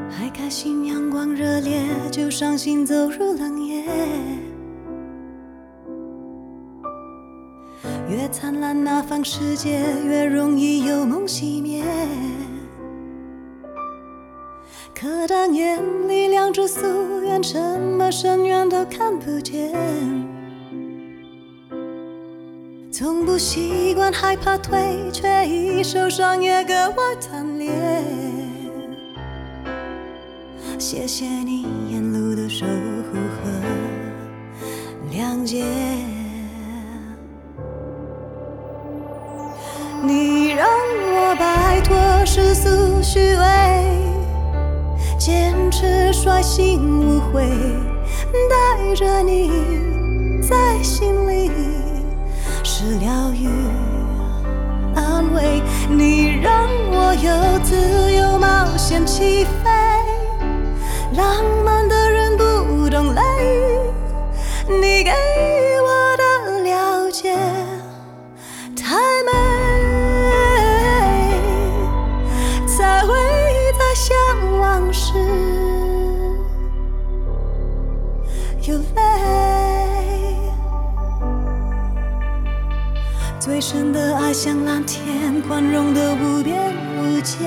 还开心阳光热烈，就伤心走入冷夜。越灿烂那方世界，越容易有梦熄灭。可当眼里亮着夙愿，什么深渊都看不见。从不习惯害怕退，却一受伤也格外贪恋。谢谢你沿路的守护和谅解，你让我摆脱世俗虚伪，坚持率性无悔，带着你在心里是疗愈安慰。你让我有自由冒险起飞，浪漫的人不懂累，你给我的了解太美，才会在想往事有泪。最深的爱像蓝天，宽容的无边无界，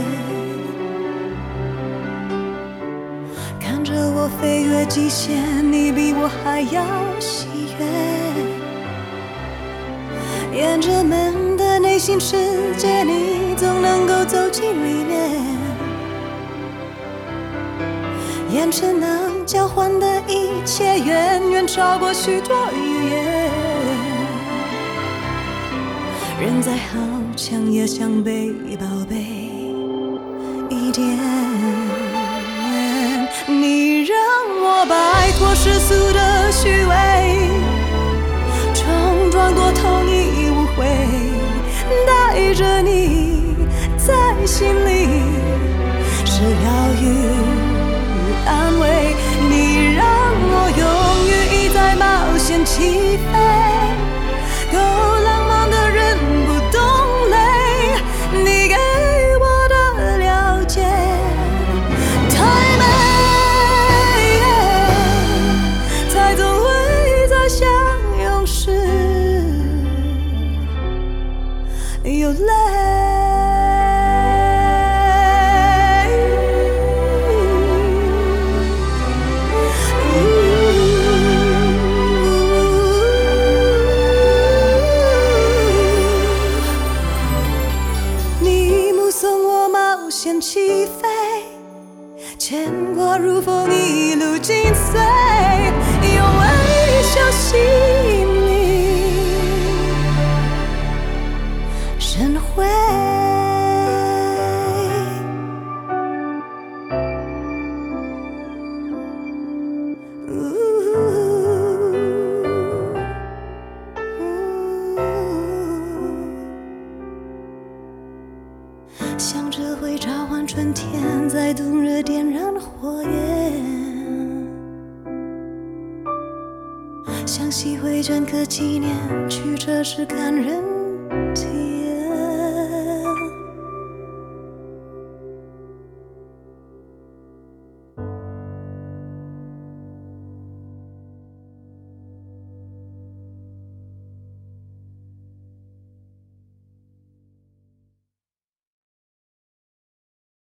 看着我飞越极限，你比我还要喜悦。沿着门的内心世界，你总能够走进里面。眼神能交换的一切，远远超过许多语言。人再好强，也想被宝贝一点。你让我摆脱世俗的虚伪，冲撞过头你无悔，带着你在心里是疗愈安慰。你让我勇于一再冒险起飞，够浪漫的人不懂累，你给我的了解太美，才总会在相拥时有泪。起飞，牵挂如风一路紧随，用微笑吸引你深回。想着会召唤春天，在冬日点燃火焰，想吸回整个纪念，曲折是感人体验。